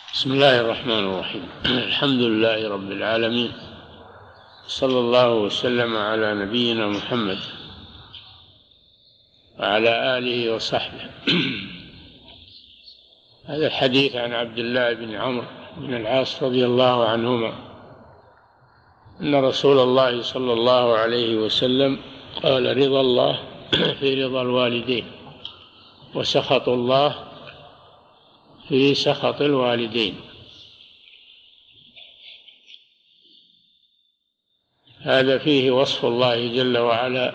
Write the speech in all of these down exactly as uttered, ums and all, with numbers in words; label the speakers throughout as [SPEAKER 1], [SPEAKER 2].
[SPEAKER 1] بسم الله الرحمن الرحيم. الحمد لله رب العالمين، صلى الله وسلم على نبينا محمد وعلى آله وصحبه. هذا الحديث عن عبد الله بن عمرو بن العاص رضي الله عنهما أن رسول الله صلى الله عليه وسلم قال: رضا الله في رضا الوالدين، وسخط الله في سخط الوالدين. هذا فيه وصف الله جل وعلا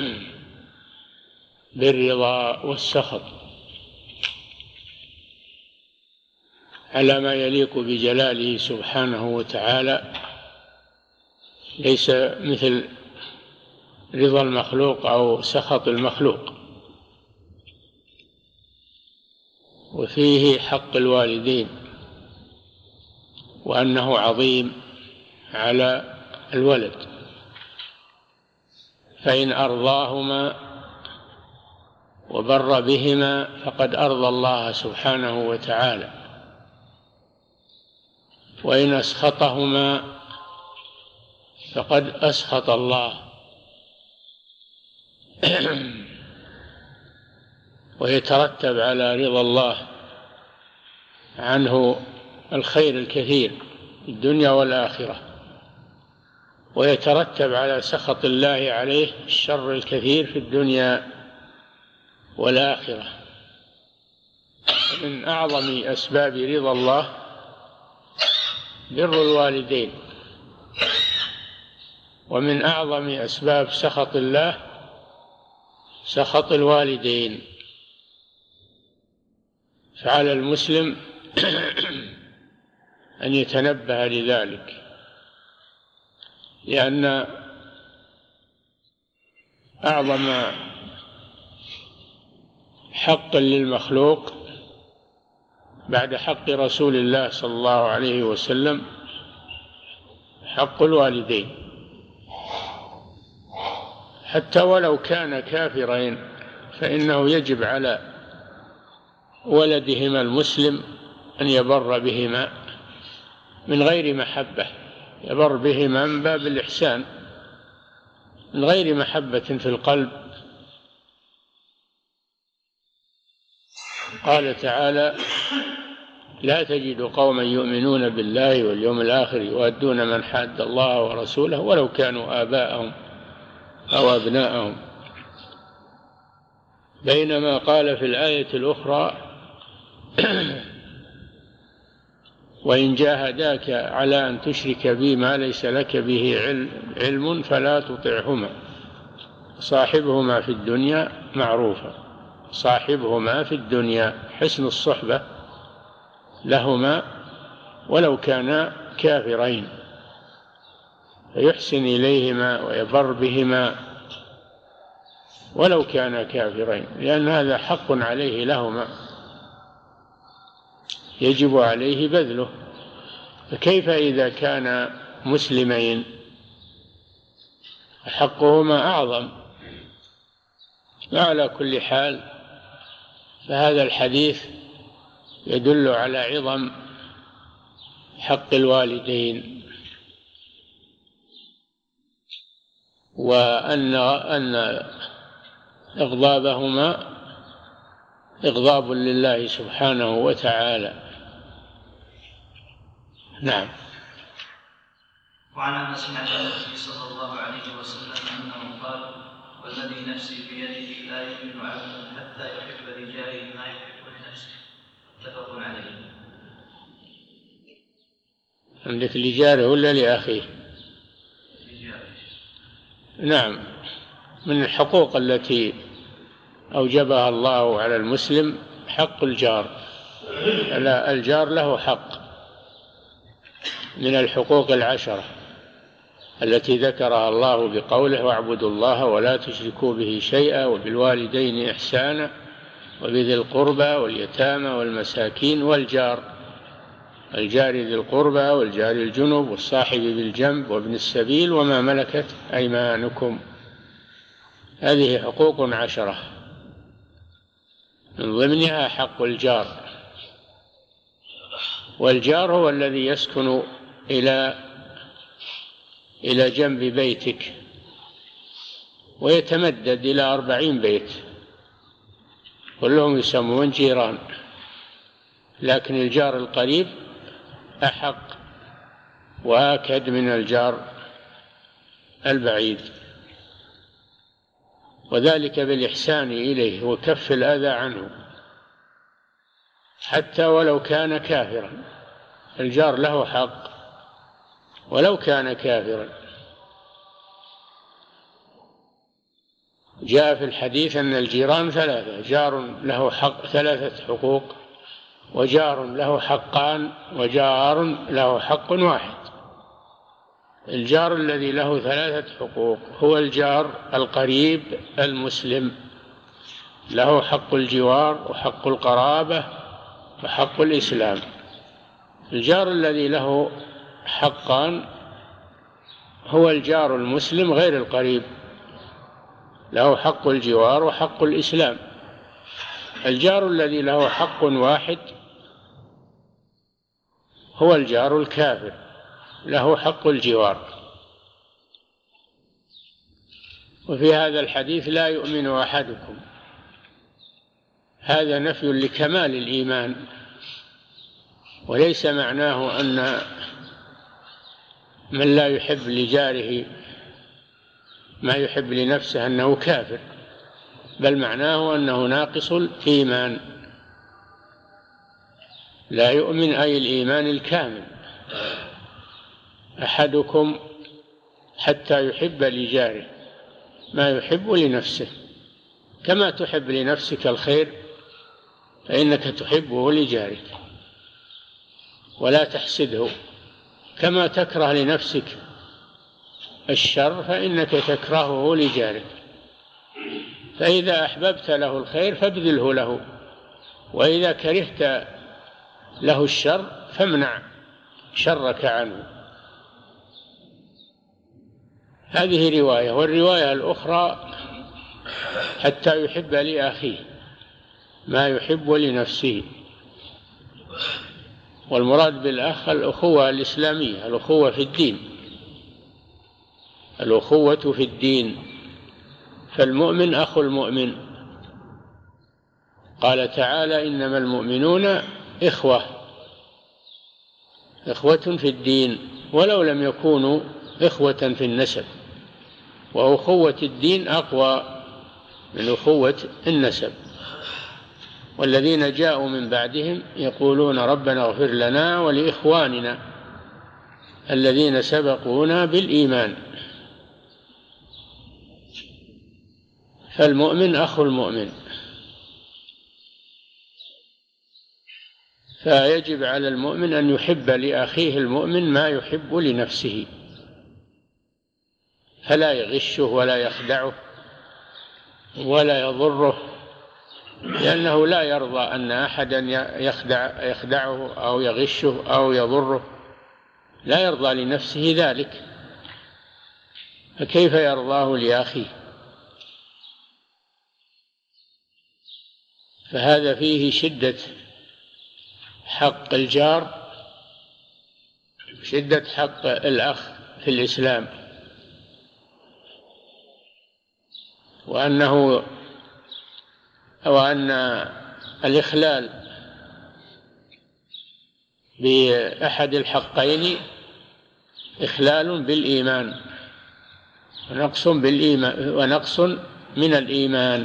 [SPEAKER 1] بالرضا والسخط على ما يليق بجلاله سبحانه وتعالى، ليس مثل رضا المخلوق أو سخط المخلوق. وفيه حق الوالدين، وأنه عظيم على الولد، فإن أرضاهما وبر بهما فقد أرضى الله سبحانه وتعالى، وإن أسخطهما فقد أسخط الله. ويترتب على رضا الله عنه الخير الكثير في الدنيا والآخرة، ويترتب على سخط الله عليه الشر الكثير في الدنيا والآخرة. من أعظم أسباب رضا الله بر الوالدين، ومن أعظم أسباب سخط الله سخط الوالدين. فعلى المسلم أن يتنبه لذلك، لأن أعظم حق للمخلوق بعد حق رسول الله صلى الله عليه وسلم حق الوالدين، حتى ولو كان كافرين فإنه يجب على ولدهما المسلم أن يبر بهما من غير محبة، يبر بهما من باب الإحسان من غير محبة في القلب. قال تعالى: لا تجد قوما يؤمنون بالله واليوم الآخر يؤدون من حاد الله ورسوله ولو كانوا آباءهم أو أبناءهم. بينما قال في الآية الأخرى: وإن جاهداك على أن تشرك بي ما ليس لك به علم فلا تطعهما صاحبهما في الدنيا معروفا. صاحبهما في الدنيا، حسن الصحبة لهما ولو كانا كافرين، فيحسن إليهما ويبر بهما ولو كانا كافرين، لأن هذا حق عليه لهما يجب عليه بذله. فكيف إذا كان مسلمين حقهما أعظم؟ وعلى كل حال فهذا الحديث يدل على عظم حق الوالدين، وأن أن إغضابهما إغضاب لله سبحانه وتعالى. نعم.
[SPEAKER 2] وعن أنس عن النبي صلى الله عليه وسلم أنه قال: والذي نفسي بيده لا يؤمن عبد حتى يحب لجاره ما يحب لنفسه. متفق عليه.
[SPEAKER 1] عندك لجاره ولا لأخيه؟
[SPEAKER 2] لجاره.
[SPEAKER 1] نعم، من الحقوق التي أوجبها الله على المسلم حق الجار. الجار له حق من الحقوق العشرة التي ذكرها الله بقوله: واعبدوا الله ولا تشركوا به شيئا وبالوالدين إحسانا وبذي القربى واليتامى والمساكين والجار، الجار ذي القربى والجار الجنب والصاحب بالجنب وابن السبيل وما ملكت أيمانكم. هذه حقوق عشرة، من ضمنها حق الجار. والجار هو الذي يسكن إلى إلى جنب بيتك ويتمدد إلى أربعين بيت، كلهم يسمون جيران، لكن الجار القريب أحق وآكد من الجار البعيد، وذلك بالإحسان إليه وكف الأذى عنه حتى ولو كان كافرا. الجار له حق ولو كان كافرا. جاء في الحديث أن الجيران ثلاثة: جار له حق ثلاثة حقوق، وجار له حقان، وجار له حق واحد. الجار الذي له ثلاثة حقوق هو الجار القريب المسلم، له حق الجوار وحق القرابة وحق الإسلام. الجار الذي له حقان هو الجار المسلم غير القريب، له حق الجوار وحق الإسلام. الجار الذي له حق واحد هو الجار الكافر، له حق الجوار. وفي هذا الحديث لا يؤمن أحدكم، هذا نفي لكمال الإيمان، وليس معناه أن من لا يحب لجاره ما يحب لنفسه أنه كافر، بل معناه أنه ناقص الإيمان. لا يؤمن أي الإيمان الكامل. أحدكم حتى يحب لجاره ما يحب لنفسه، كما تحب لنفسك الخير فإنك تحبه لجارك، ولا تحسده. كما تكره لنفسك الشر فإنك تكرهه لجارك. فإذا أحببت له الخير فابذله له، وإذا كرهت له الشر فامنع شرك عنه. هذه رواية. والرواية الأخرى: حتى يحب لأخيه ما يحب لنفسه. والمراد بالأخ الأخوة الإسلامية، الأخوة في الدين، الأخوة في الدين. فالمؤمن أخو المؤمن. قال تعالى: إنما المؤمنون إخوة، إخوة في الدين ولو لم يكونوا إخوة في النسب، وأخوة الدين أقوى من أخوة النسب. والذين جاءوا من بعدهم يقولون ربنا اغفر لنا ولإخواننا الذين سبقونا بالإيمان. فالمؤمن أخو المؤمن. فيجب على المؤمن أن يحب لأخيه المؤمن ما يحب لنفسه، فلا يغشه ولا يخدعه ولا يضره، لأنه لا يرضى أن أحدا يخدع يخدعه أو يغشه أو يضره، لا يرضى لنفسه ذلك، فكيف يرضاه لأخيه؟ فهذا فيه شدة حق الجار، شدة حق الأخ في الإسلام، وأنه وأن الإخلال بأحد الحقين إخلال بالإيمان ونقص بالإيمان ونقص من الإيمان.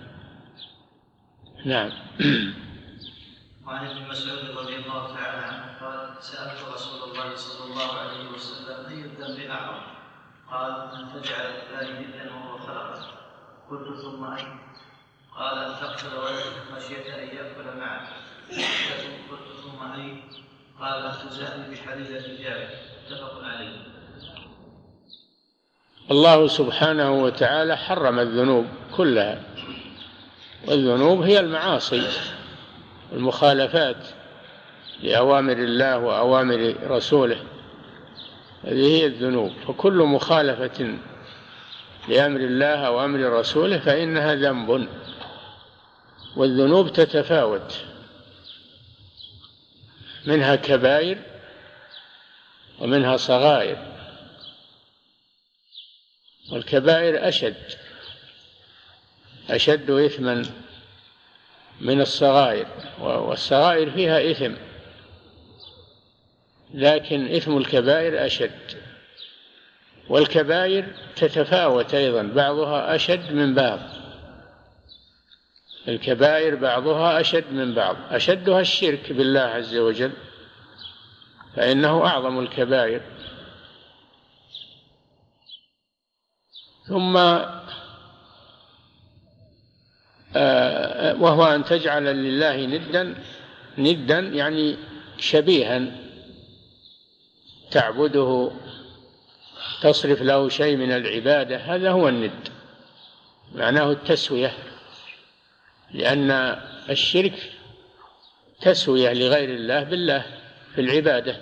[SPEAKER 1] نعم.
[SPEAKER 2] وعن ابن مسعود رضي الله تعالى عنه قال: سألت رسول الله صلى الله عليه وسلم: أي الذنب أعظم؟ قال: أن تجعل لله ندا وهو خلقك. قلت: ثم أي؟ قال: أن تقتل ولدك خشية أن يأكل معك. قلت: ثم أي؟ قال: أن تزاني بحليلة جارك. متفق عليه.
[SPEAKER 1] الله سبحانه وتعالى حرم الذنوب كلها، والذنوب هي المعاصي المخالفات لأوامر الله وأوامر رسوله، هذه هي الذنوب. فكل مخالفة لأمر الله أو أمر رسوله فإنها ذنب، والذنوب تتفاوت. منها كبائر ومنها صغائر، والكبائر أشد أشد إثما من الصغائر، والصغائر فيها إثم، لكن إثم الكبائر أشد. والكبائر تتفاوت أيضا، بعضها أشد من بعض، الكبائر بعضها أشد من بعض، أشدها الشرك بالله عز وجل فإنه أعظم الكبائر، ثم وهو أن تجعل لله ندا ندا يعني شبيها تعبده، تصرف له شيء من العبادة، هذا هو الند، معناه التسوية، لأن الشرك تسوية لغير الله بالله في العبادة.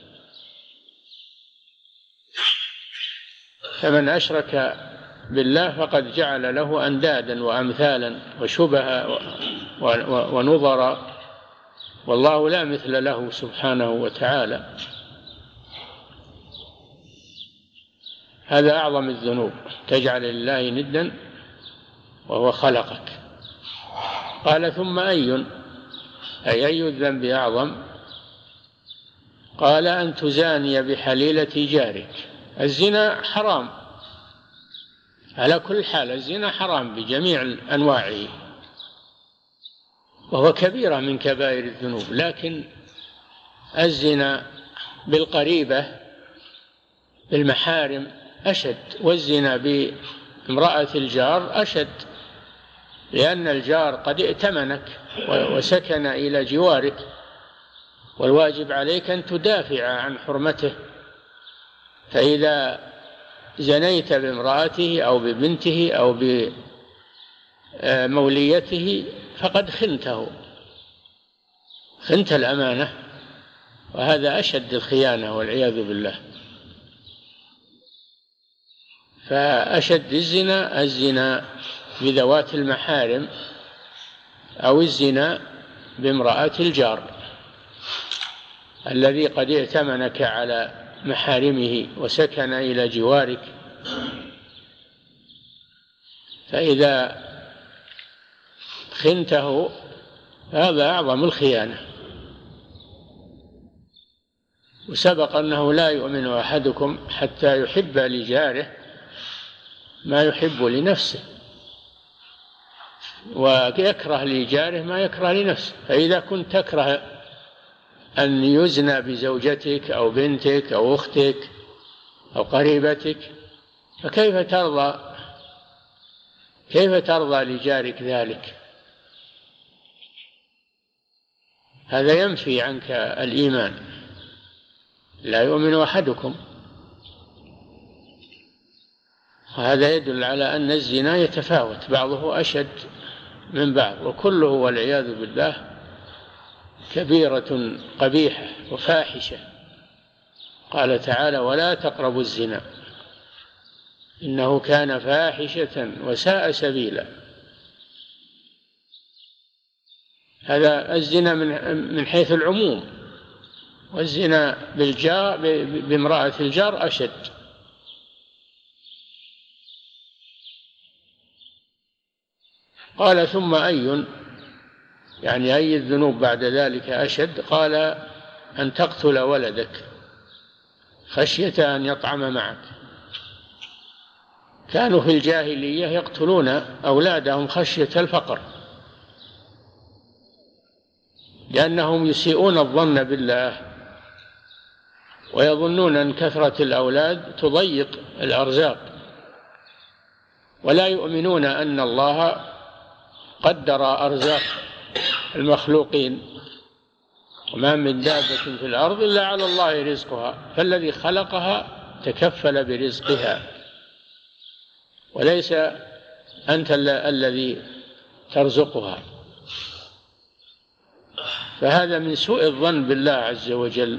[SPEAKER 1] فمن أشرك بالله فقد جعل له أندادا وأمثالا وشبها ونظرا، والله لا مثل له سبحانه وتعالى. هذا أعظم الذنوب، تجعل لله ندا وهو خلقك. قال ثم أي أي أي الذنب أعظم؟ قال أن تزاني بحليلة جارك. الزنا حرام على كل حال، الزنا حرام بجميع أنواعه، وهو كبيرة من كبائر الذنوب، لكن الزنا بالقريبة بالمحارم أشد، والزنا بامرأة الجار أشد، لأن الجار قد ائتمنك وسكن إلى جوارك، والواجب عليك أن تدافع عن حرمته، فإذا زنيت بامرأته أو ببنته أو بموليته فقد خنته خنت الأمانة، وهذا أشد الخيانة والعياذ بالله. فأشد الزنا الزنا بذوات المحارم أو الزنا بامرأة الجار الذي قد ائتمنك على محارمه وسكن إلى جوارك، فإذا خنته هذا أعظم الخيانة. وسبق أنه لا يؤمن أحدكم حتى يحب لجاره ما يحب لنفسه، ويكره لجاره ما يكره لنفسه، فإذا كنت تكره أن يزنى بزوجتك أو بنتك أو أختك أو قريبتك، فكيف ترضى كيف ترضى لجارك ذلك؟ هذا ينفي عنك الإيمان، لا يؤمن أحدكم. وهذا يدل على أن الزنا يتفاوت، بعضه أشد من بعض، وكله والعياذ بالله كبيرة قبيحة وفاحشة. قال تعالى ولا تقربوا الزنا إنه كان فاحشة وساء سبيلا. هذا الزنا من حيث العموم، والزنا بالجار بامرأة الجار أشد. قال ثم أي يعني أي الذنوب بعد ذلك أشد؟ قال أن تقتل ولدك خشية أن يطعم معك. كانوا في الجاهلية يقتلون أولادهم خشية الفقر، لأنهم يسيئون الظن بالله ويظنون أن كثرة الأولاد تضيق الأرزاق، ولا يؤمنون أن الله قدر أرزاق المخلوقين، وما من دابة في الأرض إلا على الله رزقها، فالذي خلقها تكفل برزقها، وليس أنت الذي ترزقها. فهذا من سوء الظن بالله عز وجل.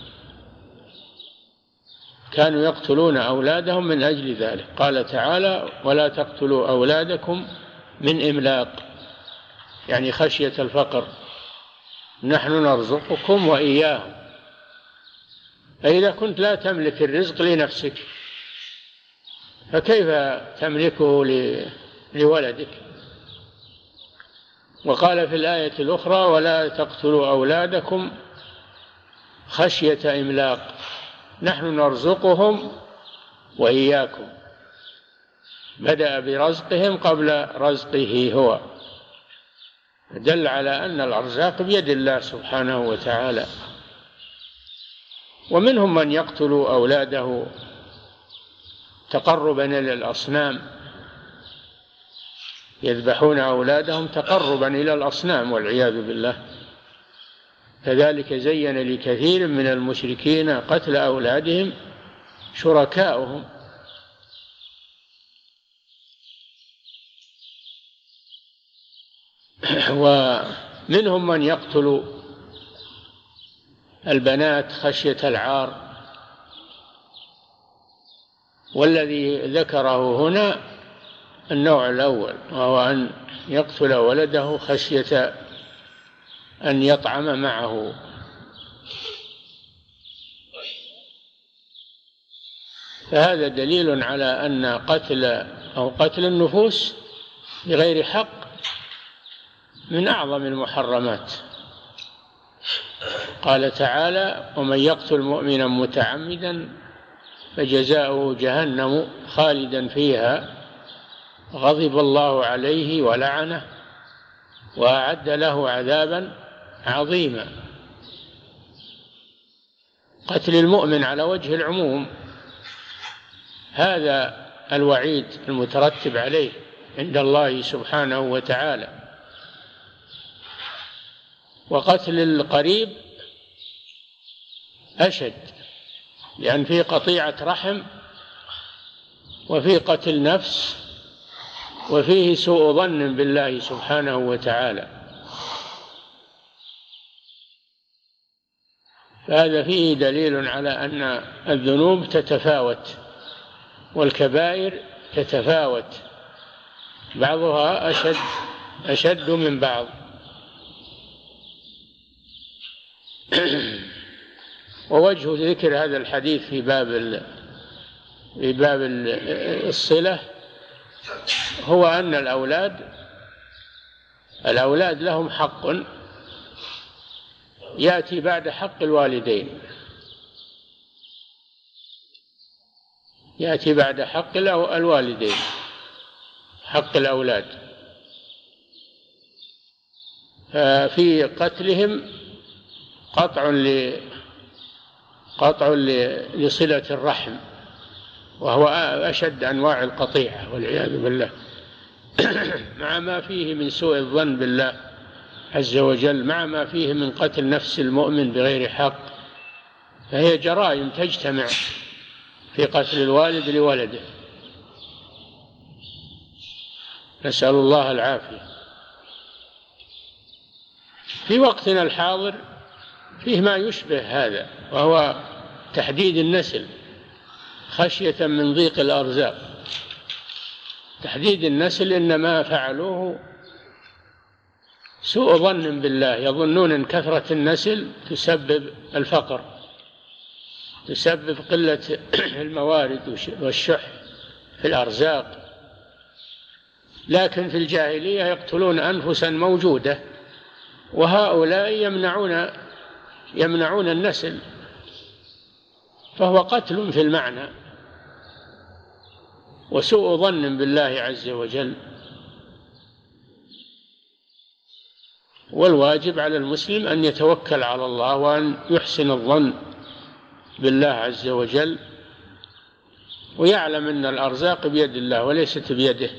[SPEAKER 1] كانوا يقتلون أولادهم من أجل ذلك. قال تعالى ولا تقتلوا أولادكم من إملاق، يعني خشية الفقر، نحن نرزقكم وإياهم. فإذا كنت لا تملك الرزق لنفسك فكيف تملكه لولدك؟ وقال في الآية الأخرى: ولا تقتلوا أولادكم خشية إملاق نحن نرزقهم وإياكم. بدأ برزقهم قبل رزقه هو، دل على أن الأرزاق بيد الله سبحانه وتعالى. ومنهم من يقتل أولاده تقربا إلى الأصنام، يذبحون أولادهم تقربا إلى الأصنام والعياذ بالله. كذلك زين لكثير من المشركين قتل أولادهم شركاؤهم. ومنهم من يقتل البنات خشية العار، والذي ذكره هنا النوع الأول، وهو أن يقتل ولده خشية أن يطعم معه. فهذا دليل على أن قتل أو قتل النفوس بغير حق من أعظم المحرمات. قال تعالى: ومن يقتل مؤمنا متعمدا فجزاؤه جهنم خالدا فيها غضب الله عليه ولعنه وأعد له عذابا عظيما. قتل المؤمن على وجه العموم هذا الوعيد المترتب عليه عند الله سبحانه وتعالى. وقتل القريب أشد، لأن فيه قطيعة رحم، وفيه قتل نفس، وفيه سوء ظن بالله سبحانه وتعالى. فهذا فيه دليل على أن الذنوب تتفاوت والكبائر تتفاوت، بعضها أشد أشد من بعض. ووجه ذكر هذا الحديث في باب في باب الصلة هو أن الأولاد الأولاد لهم حق يأتي بعد حق الوالدين، يأتي بعد حق الوالدين حق الأولاد. ففي قتلهم قطع ل قطع لصلة الرحم، وهو أشد أنواع القطيعة والعياذ بالله، مع ما فيه من سوء الظن بالله عز وجل، مع ما فيه من قتل نفس المؤمن بغير حق. فهي جرائم تجتمع في قتل الوالد لولده، نسأل الله العافية. في وقتنا الحاضر فيه ما يشبه هذا، وهو تحديد النسل خشية من ضيق الأرزاق. تحديد النسل إنما فعلوه سوء ظن بالله، يظنون أن كثرة النسل تسبب الفقر، تسبب قلة الموارد والشح في الأرزاق. لكن في الجاهلية يقتلون أنفسا موجودة، وهؤلاء يمنعون يمنعون النسل، فهو قتل في المعنى وسوء ظن بالله عز وجل. والواجب على المسلم أن يتوكل على الله وأن يحسن الظن بالله عز وجل، ويعلم أن الأرزاق بيد الله وليست بيده.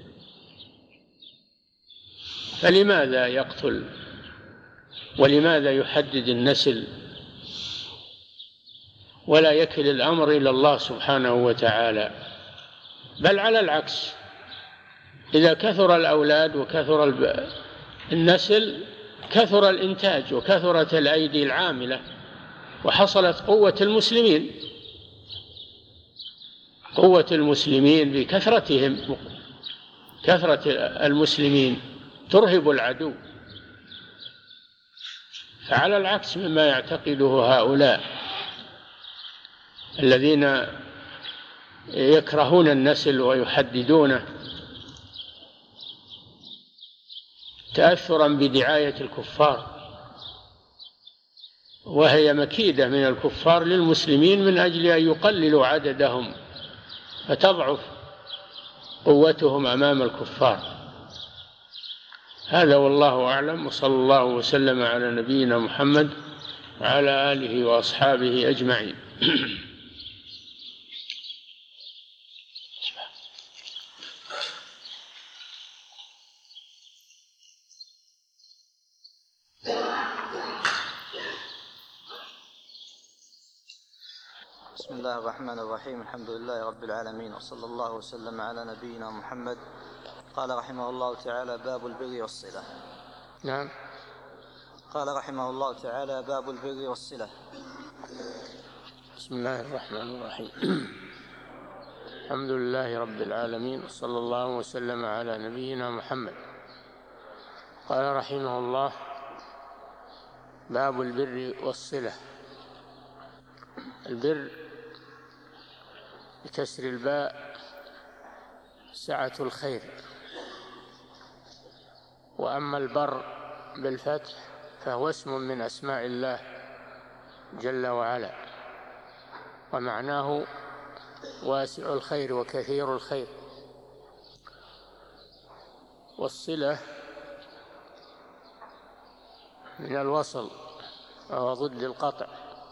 [SPEAKER 1] فلماذا يقتل؟ ولماذا يحدد النسل ولا يكل الأمر إلى الله سبحانه وتعالى؟ بل على العكس، إذا كثر الأولاد وكثر النسل كثر الإنتاج وكثرت الأيدي العاملة، وحصلت قوة المسلمين قوة المسلمين بكثرتهم. كثرة المسلمين ترهب العدو. فعلى العكس مما يعتقده هؤلاء الذين يكرهون النسل ويحددونه تأثرا بدعاية الكفار، وهي مكيدة من الكفار للمسلمين من أجل أن يقللوا عددهم فتضعف قوتهم أمام الكفار. هذا والله أعلم، وصلى الله وسلم على نبينا محمد وعلى آله وأصحابه أجمعين.
[SPEAKER 2] بسم الله الرحمن الرحيم. الحمد لله رب العالمين، وصلى الله وسلم على نبينا محمد. قال رحمه الله تعالى: باب البر والصلة.
[SPEAKER 1] نعم.
[SPEAKER 2] قال رحمه الله تعالى: باب البر والصلة.
[SPEAKER 1] بسم الله الرحمن الرحيم. الحمد لله رب العالمين، وصلى الله وسلم على نبينا محمد. قال رحمه الله: باب البر والصلة. البر بكسر الباء سعة الخير، وأما البر بالفتح فهو اسم من أسماء الله جل وعلا، ومعناه واسع الخير وكثير الخير. والصلة من الوصل وهو ضد القطع،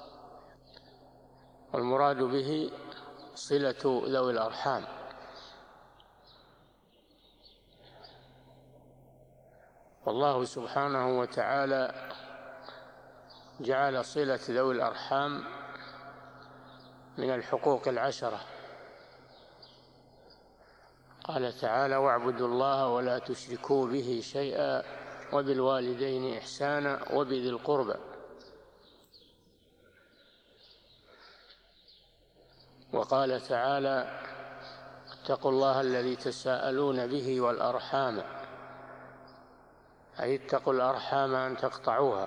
[SPEAKER 1] والمراد به صلة ذوي الأرحام. والله سبحانه وتعالى جعل صلة ذوي الأرحام من الحقوق العشرة. قال تعالى: واعبدوا الله ولا تشركوا به شيئا وبالوالدين إحسانا وبذي القربى. وقال تعالى: اتقوا الله الذي تساءلون به والأرحام، أي اتقوا الأرحام أن تقطعوها.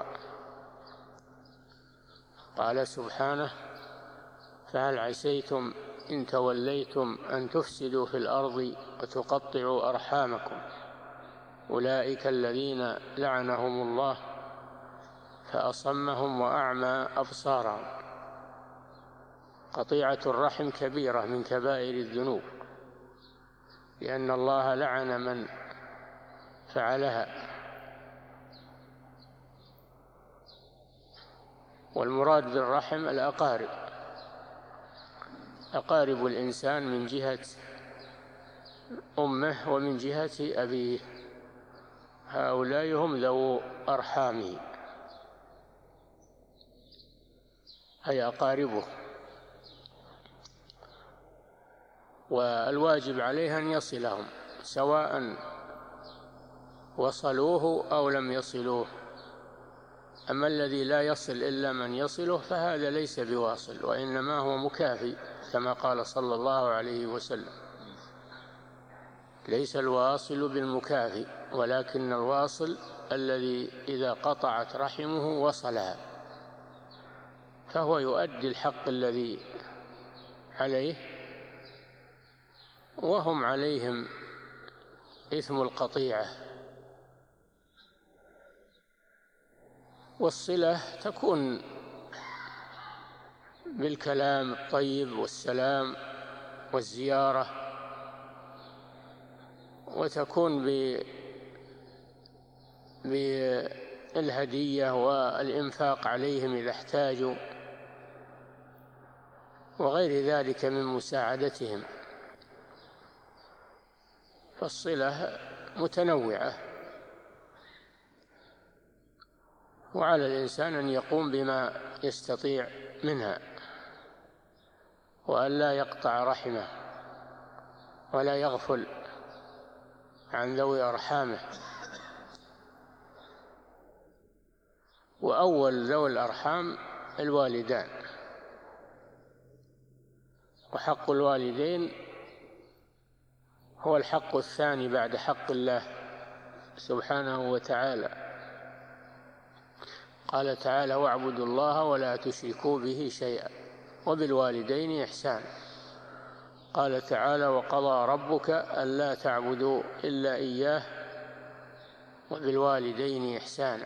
[SPEAKER 1] قال سبحانه: فهل عسيتم إن توليتم أن تفسدوا في الأرض وتقطعوا أرحامكم أولئك الذين لعنهم الله فأصمهم وأعمى أبصارهم. قطيعة الرحم كبيرة من كبائر الذنوب، لأن الله لعن من فعلها. والمراد بالرحم الأقارب، أقارب الإنسان من جهة أمه ومن جهة أبيه، هؤلاء هم ذو أرحامه أي أقاربه. والواجب عليه أن يصلهم سواء وصلوه أو لم يصلوه. أما الذي لا يصل إلا من يصله فهذا ليس بواصل، وإنما هو مكافي، كما قال صلى الله عليه وسلم: ليس الواصل بالمكافي ولكن الواصل الذي إذا قطعت رحمه وصلها، فهو يؤدي الحق الذي عليه، وهم عليهم إثم القطيعة. والصلة تكون بالكلام الطيب والسلام والزيارة، وتكون بالهدية والإنفاق عليهم إذا احتاجوا، وغير ذلك من مساعدتهم. فالصلة متنوعة، وعلى الإنسان أن يقوم بما يستطيع منها، وأن لا يقطع رحمه ولا يغفل عن ذوي أرحامه. وأول ذوي الأرحام الوالدان، وحق الوالدين هو الحق الثاني بعد حق الله سبحانه وتعالى. قال تعالى: واعبدوا الله ولا تشركوا به شيئا وبالوالدين إحسانا. قال تعالى: وقضى ربك ألا تعبدوا إلا إياه وبالوالدين إحسانا.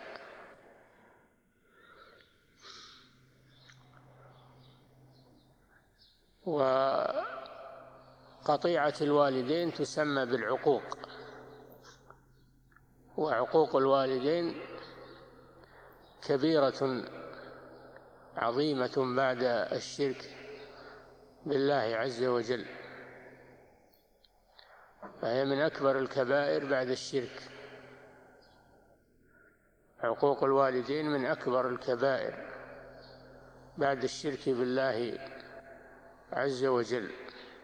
[SPEAKER 1] وقطيعة الوالدين تسمى بالعقوق، وعقوق الوالدين كبيرة عظيمة بعد الشرك بالله عز وجل، فهي من أكبر الكبائر بعد الشرك. عقوق الوالدين من أكبر الكبائر بعد الشرك بالله عز وجل.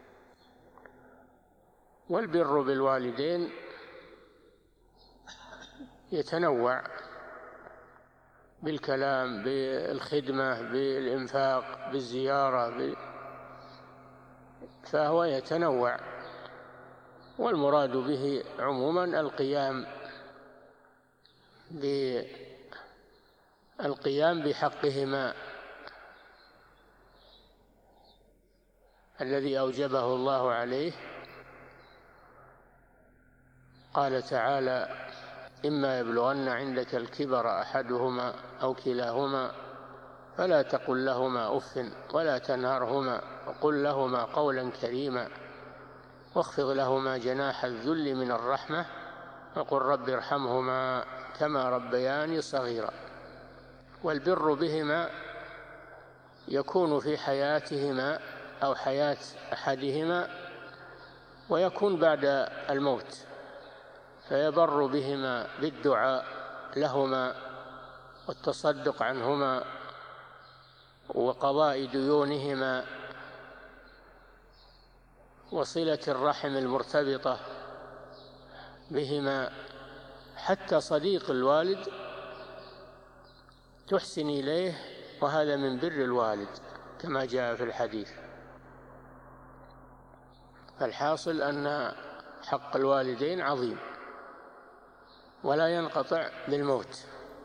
[SPEAKER 1] والبر بالوالدين يتنوع بالكلام، بالخدمة، بالإنفاق، بالزيارة، فهو يتنوع، والمراد به عموما القيام بالقيام بحقهما الذي أوجبه الله عليه. قال تعالى: إما يبلغن عندك الكبر أحدهما أو كلاهما فلا تقل لهما أف ولا تنهرهما وقل لهما قولا كريما واخفض لهما جناح الذل من الرحمة وقل رب ارحمهما كما ربياني صغيرا. والبر بهما يكون في حياتهما أو حياة أحدهما، ويكون بعد الموت، فيبر بهما بالدعاء لهما والتصدق عنهما وقضاء ديونهما وصلة الرحم المرتبطة بهما. حتى صديق الوالد تحسن إليه، وهذا من بر الوالد كما جاء في الحديث. فالحاصل أن حق الوالدين عظيم ولا ينقطع بالموت،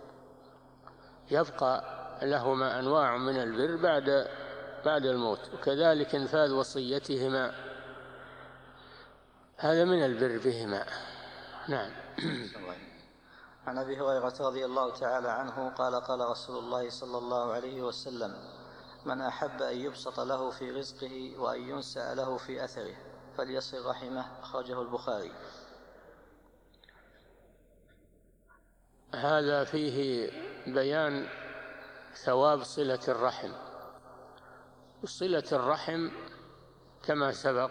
[SPEAKER 1] يبقى لهما أنواع من البر بعد بعد الموت، وكذلك انفاذ وصيتهما هذا من البر بهما. نعم.
[SPEAKER 2] عن أبي هريرة رضي الله تعالى عنه قال: قال رسول الله صلى الله عليه وسلم: من أحب أن يبسط له في رزقه وأن ينسأ له في أثره فليصل رحمه. أخرجه البخاري.
[SPEAKER 1] هذا فيه بيان ثواب صلة الرحم. وصلة الرحم كما سبق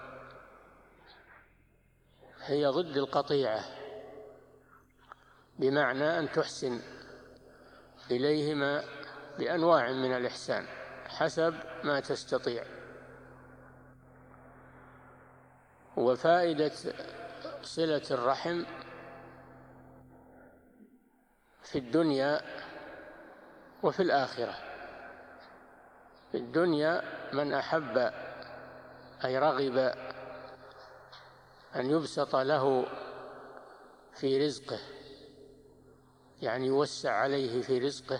[SPEAKER 1] هي ضد القطيعة، بمعنى أن تحسن إليهما بأنواع من الإحسان حسب ما تستطيع. وفائدة صلة الرحم في الدنيا وفي الآخرة. في الدنيا من أحب أي رغب أن يبسط له في رزقه، يعني يوسع عليه في رزقه،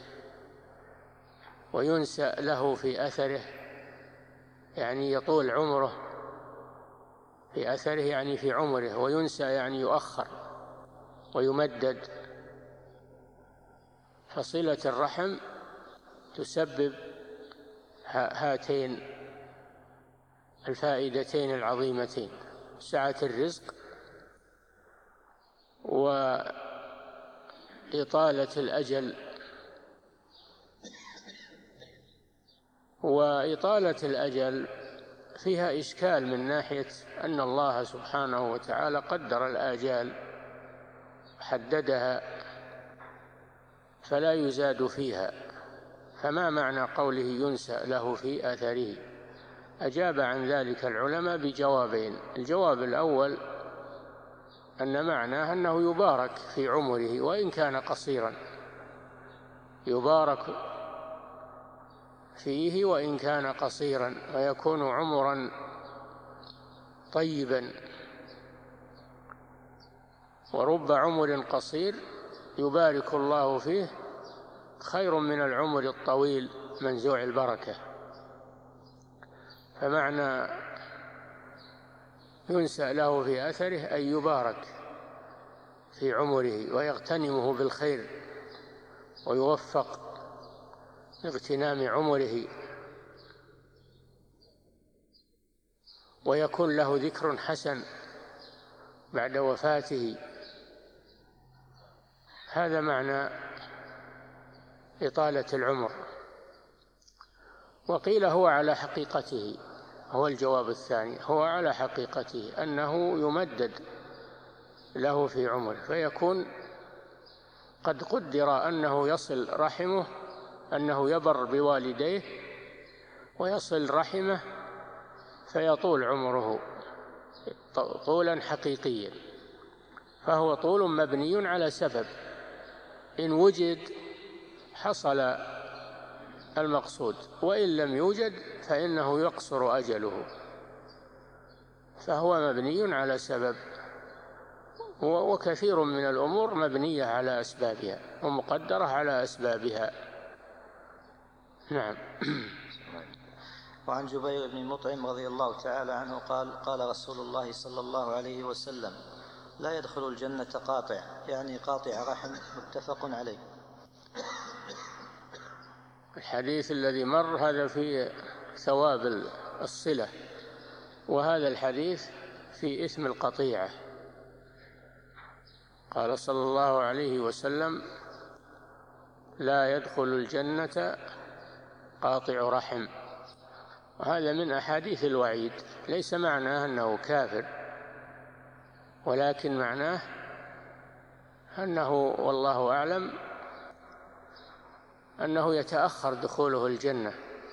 [SPEAKER 1] وينسأ له في أثره، يعني يطول عمره في أثره، يعني في عمره، وينسى يعني يؤخر ويمدد. فصلة الرحم تسبب هاتين الفائدتين العظيمتين: سعة الرزق وإطالة الأجل. وإطالة الأجل فيها إشكال من ناحية أن الله سبحانه وتعالى قدر الآجال حددها فلا يزاد فيها. فما معنى قوله ينسأ له في أثره؟ أجاب عن ذلك العلماء بجوابين. الجواب الأول أن معناه أنه يبارك في عمره وإن كان قصيرا، يبارك فيه وإن كان قصيرا، ويكون عمرا طيبا. ورب عمر قصير يبارك الله فيه خير من العمر الطويل منزوع البركة. فمعنى ينسأ له في أثره أن يبارك في عمره ويغتنمه بالخير ويوفق لاغتنام عمره، ويكون له ذكر حسن بعد وفاته. هذا معنى إطالة العمر. وقيل هو على حقيقته، هو الجواب الثاني، هو على حقيقته أنه يمدد له في عمره، فيكون قد قدر أنه يصل رحمه، أنه يبر بوالديه ويصل رحمه فيطول عمره طولا حقيقيا. فهو طول مبني على سبب، إن وجد حصل المقصود، وإن لم يوجد فإنه يقصر أجله. فهو مبني على سبب، وكثير من الأمور مبنية على أسبابها ومقدرة على أسبابها. نعم.
[SPEAKER 2] وعن جبير بن مطعم رضي الله تعالى عنه قال: قال رسول الله صلى الله عليه وسلم: لا يدخل الجنة قاطع، يعني قاطع رحم. متفق عليه.
[SPEAKER 1] الحديث الذي مر هذا في ثواب الصلة، وهذا الحديث في إثم القطيعة. قال صلى الله عليه وسلم: لا يدخل الجنة قاطع رحم. وهذا من أحاديث الوعيد، ليس معناه أنه كافر، ولكن معناه أنه والله أعلم أنه يتأخر دخوله الجنة،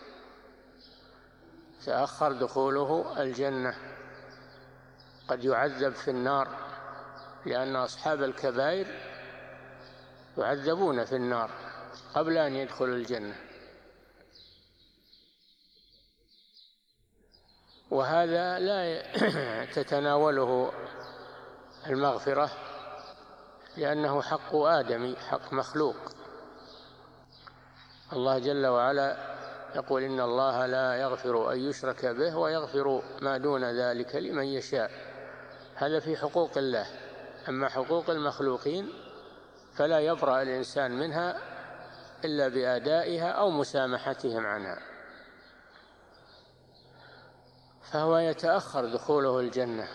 [SPEAKER 1] يتأخر دخوله الجنة، قد يعذب في النار، لأن أصحاب الكبائر يعذبون في النار قبل أن يدخلوا الجنة. وهذا لا تتناوله المغفرة، لأنه حق آدمي، حق مخلوق. الله جل وعلا يقول: إن الله لا يغفر أن يشرك به ويغفر ما دون ذلك لمن يشاء. هذا في حقوق الله. أما حقوق المخلوقين فلا يبرأ الإنسان منها إلا بأدائها أو مسامحتهم عنها. فهو يتأخر دخوله الجنة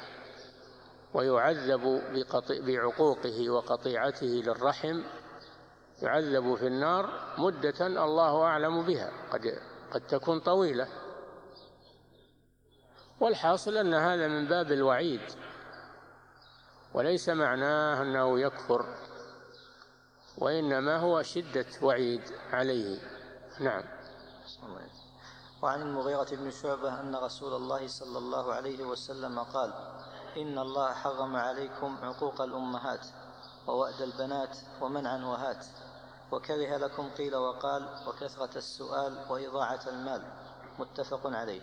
[SPEAKER 1] ويعذب بعقوقه وقطيعته للرحم، يعذب في النار مدة الله أعلم بها، قد, قد تكون طويلة. والحاصل أن هذا من باب الوعيد، وليس معناه أنه يكفر، وإنما هو شدة وعيد عليه. نعم.
[SPEAKER 2] وعن المغيرة بن شعبة أن رسول الله صلى الله عليه وسلم قال: إن الله حرم عليكم عقوق الأمهات ووأد البنات ومنع وهات، وكره لكم قيل وقال وكثرة السؤال وإضاعة المال. متفق عليه.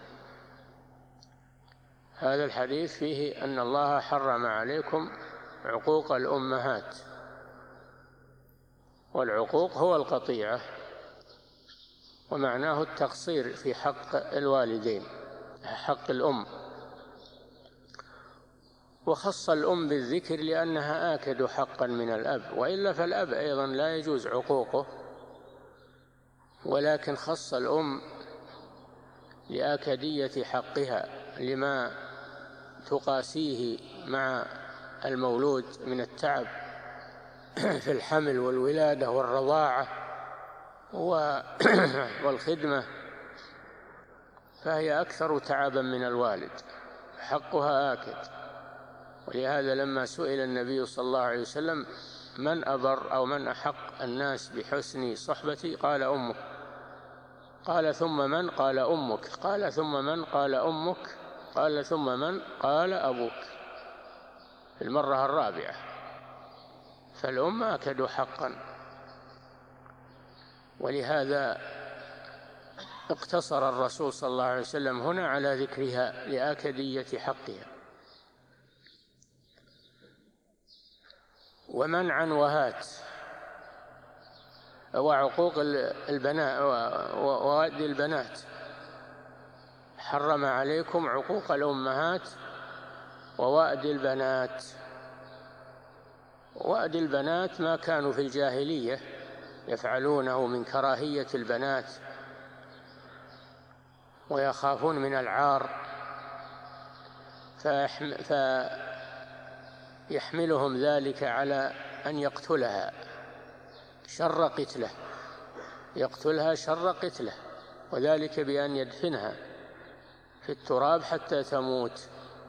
[SPEAKER 1] هذا الحديث فيه أن الله حرم عليكم عقوق الأمهات، والعقوق هو القطيعة، ومعناه التقصير في حق الوالدين، حق الأم. وخص الأم بالذكر لأنها آكد حقا من الأب، وإلا فالأب أيضا لا يجوز عقوقه، ولكن خص الأم لآكدية حقها لما تقاسيه مع المولود من التعب في الحمل والولادة والرضاعة والخدمة، فهي أكثر تعبا من الوالد، حقها آكد. ولهذا لما سئل النبي صلى الله عليه وسلم: من أبر أو من أحق الناس بحسن صحبتي؟ قال: أمك. قال: ثم من؟ قال: أمك. قال: ثم من؟ قال: أمك. قال: ثم من؟ قال: أبوك. في المرة الرابعة. فالأم آكد حقا، ولهذا اقتصر الرسول صلى الله عليه وسلم هنا على ذكرها لآكدية حقها. ومنعا وهات، وعقوق البنات ووأد البنات. حرم عليكم عقوق الأمهات ووأد البنات. وأد البنات ما كانوا في الجاهلية يفعلونه من كراهية البنات ويخافون من العار، فيحملهم ذلك على أن يقتلها شر قتله، يقتلها شر قتله، وذلك بأن يدفنها في التراب حتى تموت.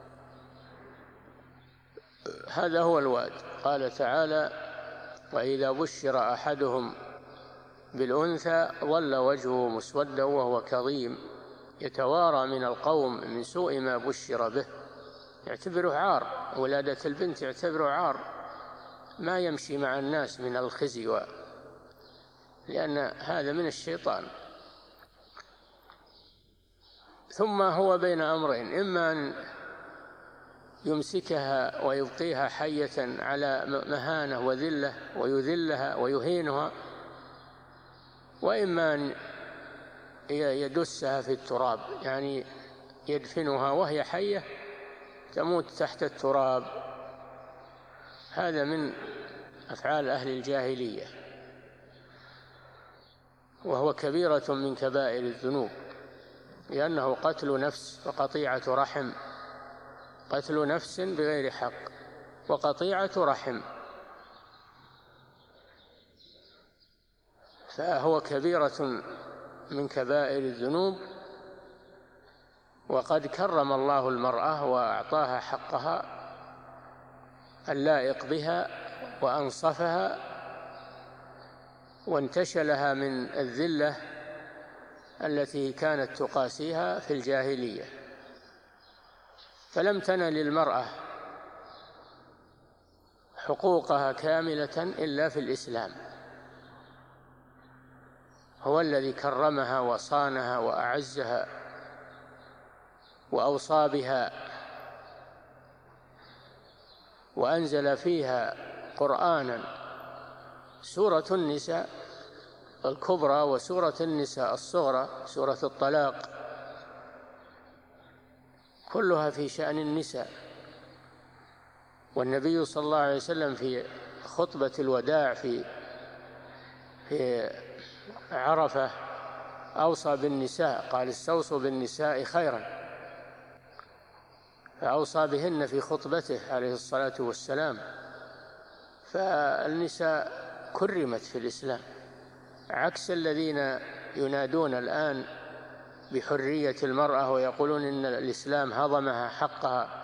[SPEAKER 1] هذا هو الوأد. قال تعالى: وإذا بشر أحدهم بالأنثى ظل وجهه مسودا وهو كظيم يتوارى من القوم من سوء ما بشر به. يعتبره عار، ولادة البنت يعتبره عار، ما يمشي مع الناس من الخزي و... لأن هذا من الشيطان. ثم هو بين أمرين: إما أن يمسكها ويبقيها حية على مهانة وذلة ويذلها ويهينها، وإما أن يدسها في التراب، يعني يدفنها وهي حية تموت تحت التراب. هذا من أفعال أهل الجاهلية، وهو كبيرة من كبائر الذنوب، لأنه قتل نفس وقطيعة رحم، قتل نفس بغير حق وقطيعة رحم، فهو كبيرة من كبائر الذنوب. وقد كرم الله المرأة وأعطاها حقها اللائق بها وأنصفها وانتشلها من الذلة التي كانت تقاسيها في الجاهلية. فلم تنل المرأة حقوقها كاملة إلا في الإسلام، هو الذي كرمها وصانها وأعزها وأوصى بها، وأنزل فيها قرآنا، سورة النساء الكبرى وسورة النساء الصغرى، سورة الطلاق، كلها في شأن النساء. والنبي صلى الله عليه وسلم في خطبة الوداع في في عرفة أوصى بالنساء، قال: استوصوا بالنساء خيرا، فأوصى بهن في خطبته عليه الصلاة والسلام. فالنساء كرمت في الإسلام، عكس الذين ينادون الآن بحرية المرأة ويقولون إن الإسلام هضمها حقها،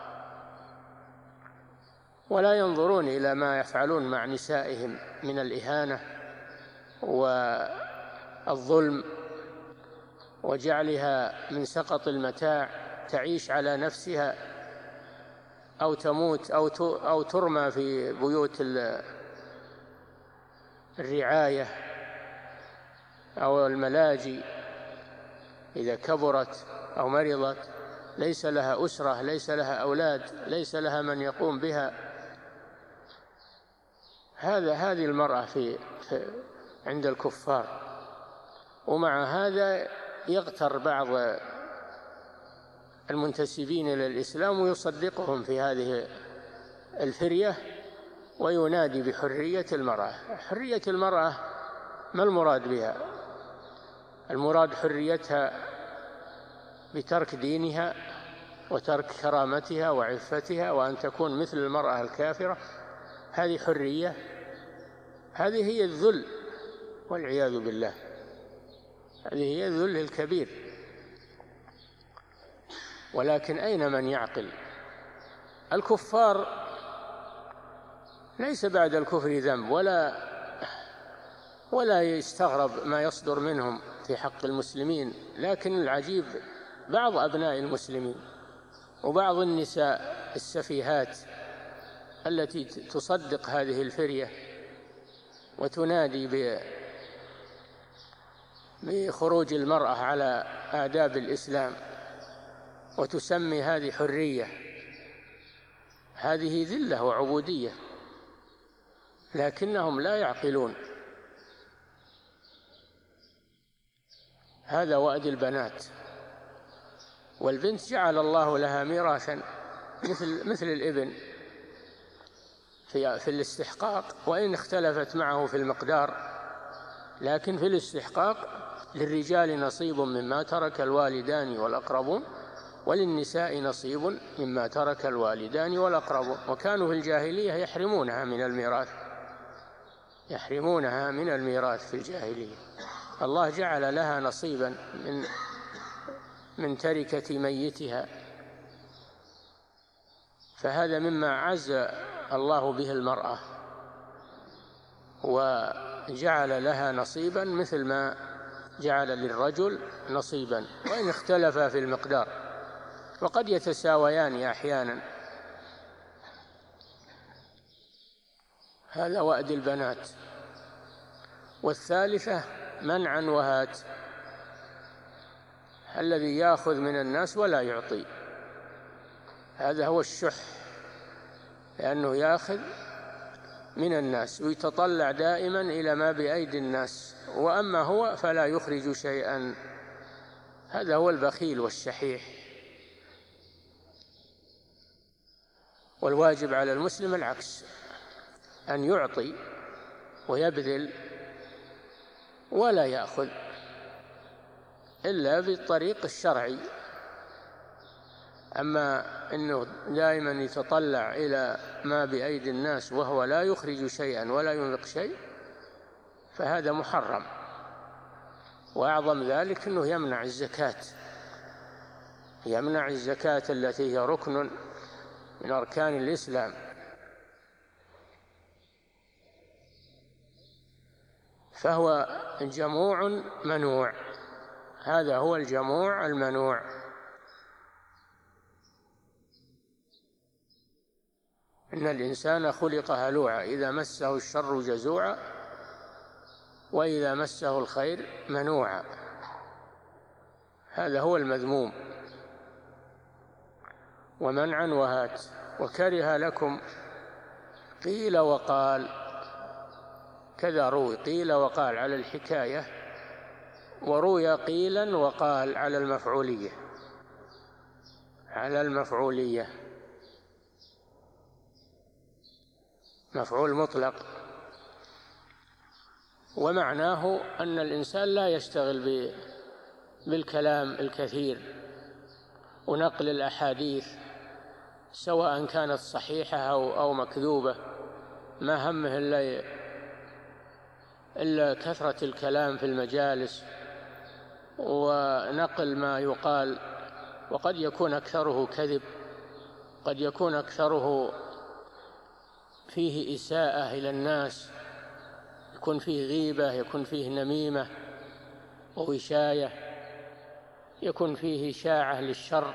[SPEAKER 1] ولا ينظرون إلى ما يفعلون مع نسائهم من الإهانة والظلم وجعلها من سقط المتاع، تعيش على نفسها أو تموت أو ترمى في بيوت الرعاية أو الملاجئ إذا كبرت أو مرضت، ليس لها أسرة، ليس لها أولاد، ليس لها من يقوم بها. هذا هذه المرأة في, في عند الكفار. ومع هذا يغتر بعض المنتسبين إلى الإسلام ويصدقهم في هذه الفرية وينادي بحرية المرأة. حرية المرأة ما المراد بها؟ المراد حريتها بترك دينها وترك كرامتها وعفتها وأن تكون مثل المرأة الكافرة. هذه حرية؟ هذه هي الذل والعياذ بالله، هذه هي الذل الكبير. ولكن أين من يعقل؟ الكفار ليس بعد الكفر ذنب، ولا ولا يستغرب ما يصدر منهم في حق المسلمين. لكن العجيب بعض أبناء المسلمين وبعض النساء السفيهات التي تصدق هذه الفرية وتنادي بخروج المرأة على آداب الإسلام وتسمي هذه حرية. هذه ذلة وعبودية، لكنهم لا يعقلون. هذا وأد البنات. والبنت جعل الله لها ميراثا مثل مثل الابن في في الاستحقاق، وإن اختلفت معه في المقدار، لكن في الاستحقاق للرجال نصيب مما ترك الوالدان والأقربون، وللنساء نصيب مما ترك الوالدان والأقربون. وكانوا في الجاهلية يحرمونها من الميراث يحرمونها من الميراث في الجاهلية. الله جعل لها نصيبا من من تركة ميتها، فهذا مما عز الله به المرأة، وجعل لها نصيبا مثل ما جعل للرجل نصيبا، وإن اختلفا في المقدار، وقد يتساويان أحيانا. هذا وأد البنات. والثالثة منعا وهات، الذي يأخذ من الناس ولا يعطي، هذا هو الشح، لأنه يأخذ من الناس ويتطلع دائما إلى ما بأيدي الناس، وأما هو فلا يخرج شيئا، هذا هو البخيل والشحيح. والواجب على المسلم العكس، أن يعطي ويبذل ولا يأخذ إلا بالطريق الشرعي. أما أنه دائما يتطلع إلى ما بأيدي الناس وهو لا يخرج شيئا ولا ينفق شيء، فهذا محرم. وأعظم ذلك أنه يمنع الزكاة يمنع الزكاة التي هي ركن من أركان الإسلام. فهو جموع منوع، هذا هو الجموع المنوع. إن الإنسان خلق هلوعا إذا مسه الشر جزوعا وإذا مسه الخير منوعا، هذا هو المذموم. ومنعا وهات. وكره لكم قيل وقال، كذا روي، قيل وقال على الحكاية، وروي قيلا وقال على المفعولية على المفعولية مفعول مطلق. ومعناه أن الإنسان لا يشتغل بالكلام الكثير ونقل الأحاديث سواء كانت صحيحة أو مكذوبة، ما همه إلا إلا كثرة الكلام في المجالس ونقل ما يقال، وقد يكون أكثره كذب، قد يكون أكثره فيه إساءة إلى الناس، يكون فيه غيبة، يكون فيه نميمة ووشاية، يكون فيه إشاعة للشر.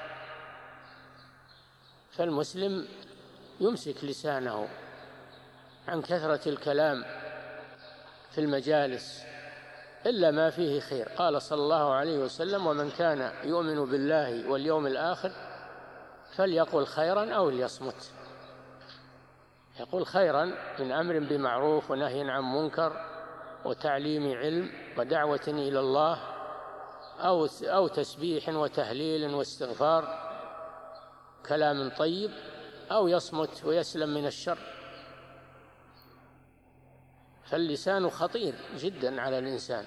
[SPEAKER 1] فالمسلم يمسك لسانه عن كثرة الكلام في المجالس إلا ما فيه خير. قال صلى الله عليه وسلم: ومن كان يؤمن بالله واليوم الآخر فليقل خيرا أو ليصمت. يقول خيرا من أمر بمعروف ونهي عن منكر وتعليم علم ودعوة إلى الله، أو أو تسبيح وتهليل واستغفار، كلام طيب، أو يصمت ويسلم من الشر. فاللسان خطير جدا على الإنسان،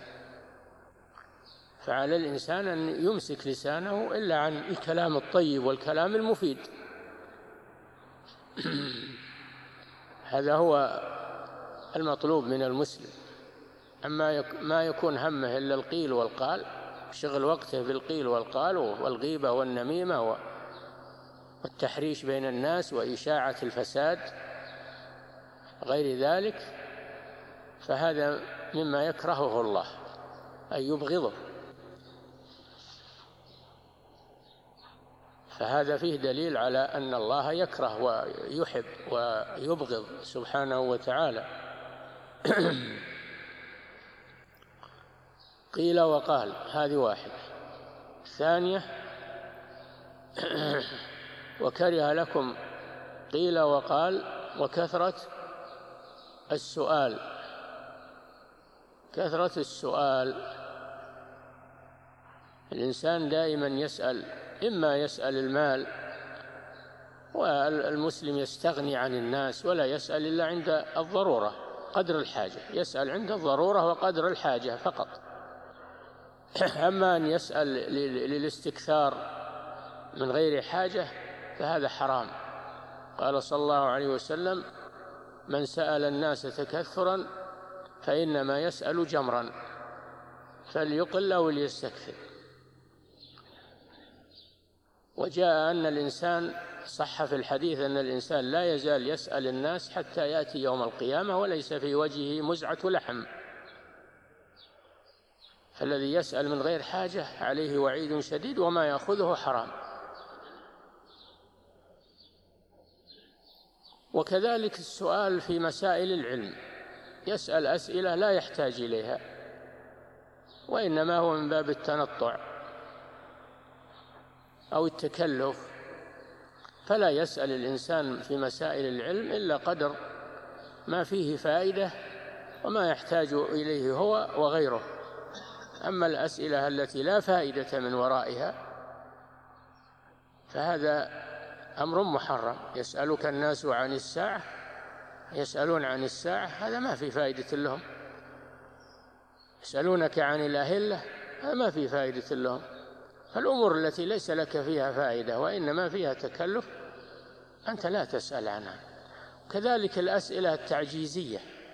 [SPEAKER 1] فعلى الإنسان أن يمسك لسانه إلا عن الكلام الطيب والكلام المفيد. هذا هو المطلوب من المسلم. أما ما يكون همه إلا القيل والقال، شغل وقته بالقيل والقال والغيبة والنميمة والتحريش بين الناس وإشاعة الفساد غير ذلك، فهذا مما يكرهه الله أي يبغضه. فهذا فيه دليل على أن الله يكره ويحب ويبغض سبحانه وتعالى. قيل وقال، هذه واحدة. ثانية: وكره لكم قيل وقال وكثرة السؤال. كثرة السؤال الإنسان دائما يسأل، إما يسأل المال، والمسلم يستغني عن الناس ولا يسأل إلا عند الضرورة قدر الحاجة، يسأل عند الضرورة وقدر الحاجة فقط. أما أن يسأل للاستكثار من غير حاجة فهذا حرام. قال صلى الله عليه وسلم: من سأل الناس تكثرا فإنما يسأل جمرا، فليقل أو ليستكثر. وجاء أن الإنسان صح في الحديث أن الإنسان لا يزال يسأل الناس حتى يأتي يوم القيامة وليس في وجهه مزعة لحم. فالذي يسأل من غير حاجة عليه وعيد شديد، وما يأخذه حرام. وكذلك السؤال في مسائل العلم، يسأل أسئلة لا يحتاج إليها، وإنما هو من باب التنطع أو التكلف، فلا يسأل الإنسان في مسائل العلم إلا قدر ما فيه فائدة وما يحتاج إليه هو وغيره. أما الأسئلة التي لا فائدة من ورائها فهذا أمر محرم. يسألك الناس عن الساعة، يسألون عن الساعة، هذا ما في فائدة لهم. يسألونك عن الأهلة، هذا ما في فائدة لهم. فالأمور التي ليس لك فيها فائدة وإنما فيها تكلف أنت لا تسأل عنها. كذلك الأسئلة التعجيزية،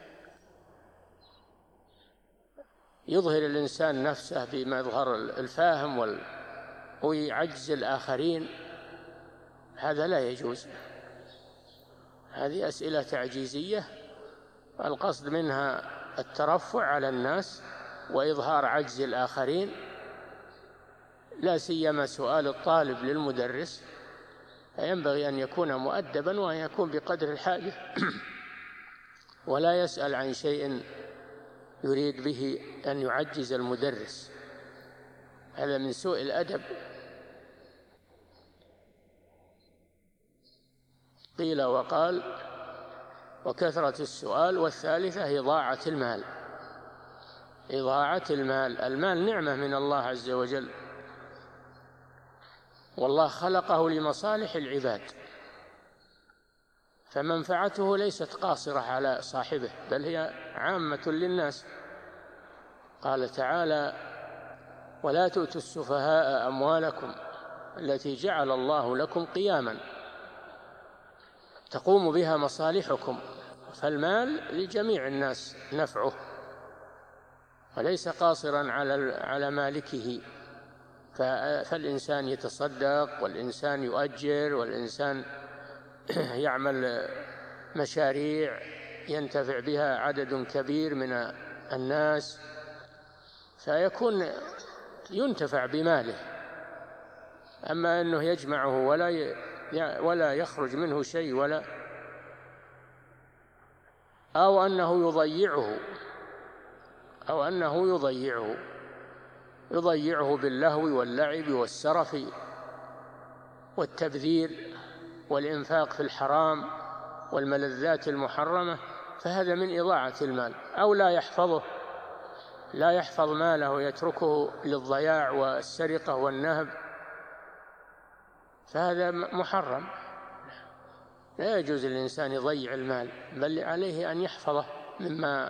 [SPEAKER 1] يظهر الإنسان نفسه بمظهر الفاهم ويعجز الآخرين، هذا لا يجوز. هذه أسئلة تعجيزية القصد منها الترفع على الناس وإظهار عجز الآخرين، لا سيما سؤال الطالب للمدرس، فينبغي أن يكون مؤدبا وأن يكون بقدر الحاجة ولا يسأل عن شيء يريد به أن يعجز المدرس، هذا من سوء الأدب. قيل وقال وكثرة السؤال. والثالثة إضاعة المال، إضاعة المال. المال نعمة من الله عز وجل، والله خلقه لمصالح العباد، فمنفعته ليست قاصرة على صاحبه بل هي عامة للناس. قال تعالى: ولا تؤتوا السفهاء أموالكم التي جعل الله لكم قياما تقوم بها مصالحكم. فالمال لجميع الناس نفعه وليس قاصرا على على مالكه، فالإنسان يتصدق، والإنسان يؤجر، والإنسان يعمل مشاريع ينتفع بها عدد كبير من الناس، فيكون ينتفع بماله. أما أنه يجمعه ولا ولا يخرج منه شيء، ولا أو أنه يضيعه أو أنه يضيعه يضيعه باللهو واللعب والسرف والتبذير والإنفاق في الحرام والملذات المحرمة، فهذا من إضاعة المال. أو لا يحفظه لا يحفظ ماله ويتركه للضياع والسرقة والنهب، فهذا محرم. لا يجوز للإنسان يضيع المال، بل عليه أن يحفظه مما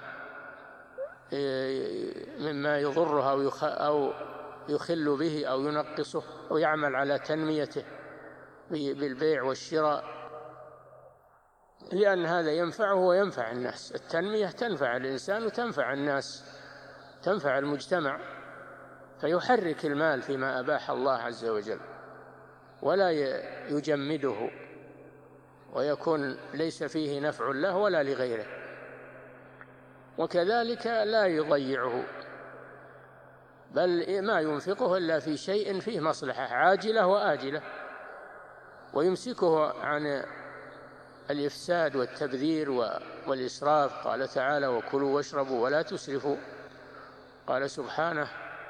[SPEAKER 1] مما يضره أو يخل به أو ينقصه، أو يعمل على تنميته بالبيع والشراء، لأن هذا ينفعه وينفع الناس. التنمية تنفع الإنسان وتنفع الناس، تنفع المجتمع، فيحرك المال فيما أباح الله عز وجل ولا يجمده ويكون ليس فيه نفع له ولا لغيره. وكذلك لا يضيعه، بل ما ينفقه إلا في شيء فيه مصلحة عاجلة وآجلة، ويمسكه عن الإفساد والتبذير والإسراف. قال تعالى: وكلوا واشربوا ولا تسرفوا. قال سبحانه: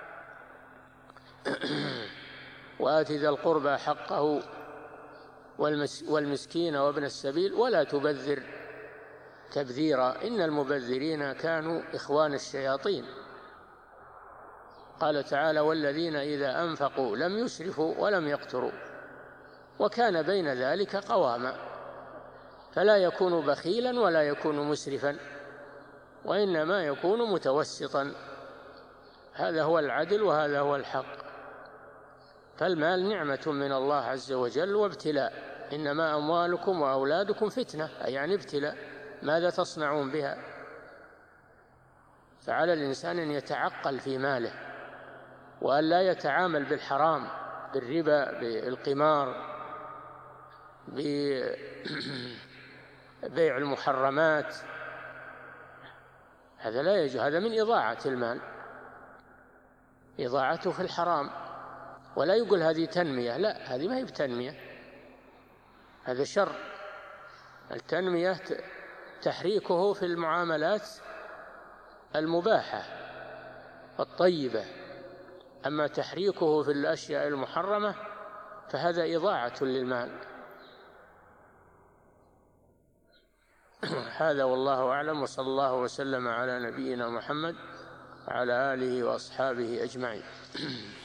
[SPEAKER 1] وآت ذا القربى حقه والمسكين وابن السبيل ولا تبذر تبذيرا إن المبذرين كانوا إخوان الشياطين. قال تعالى: والذين إذا أنفقوا لم يسرفوا ولم يقتروا وكان بين ذلك قواما. فلا يكون بخيلا ولا يكون مسرفا، وإنما يكون متوسطا. هذا هو العدل وهذا هو الحق. فالمال نعمة من الله عز وجل وابتلاء. إنما أموالكم وأولادكم فتنة، أي يعني ابتلاء، ماذا تصنعون بها؟ فعلى الإنسان أن يتعقل في ماله، وأن لا يتعامل بالحرام، بالربا، بالقمار، ببيع المحرمات. هذا لا يجوز، هذا من إضاعة المال، إضاعته في الحرام. ولا يقول هذه تنمية، لا، هذه ما هي بتنمية، هذا شر. التنمية تحريكه في المعاملات المباحة الطيبة، أما تحريكه في الأشياء المحرمة فهذا إضاعة للمال. هذا والله أعلم، وصلى الله وسلم على نبينا محمد وعلى آله وأصحابه أجمعين.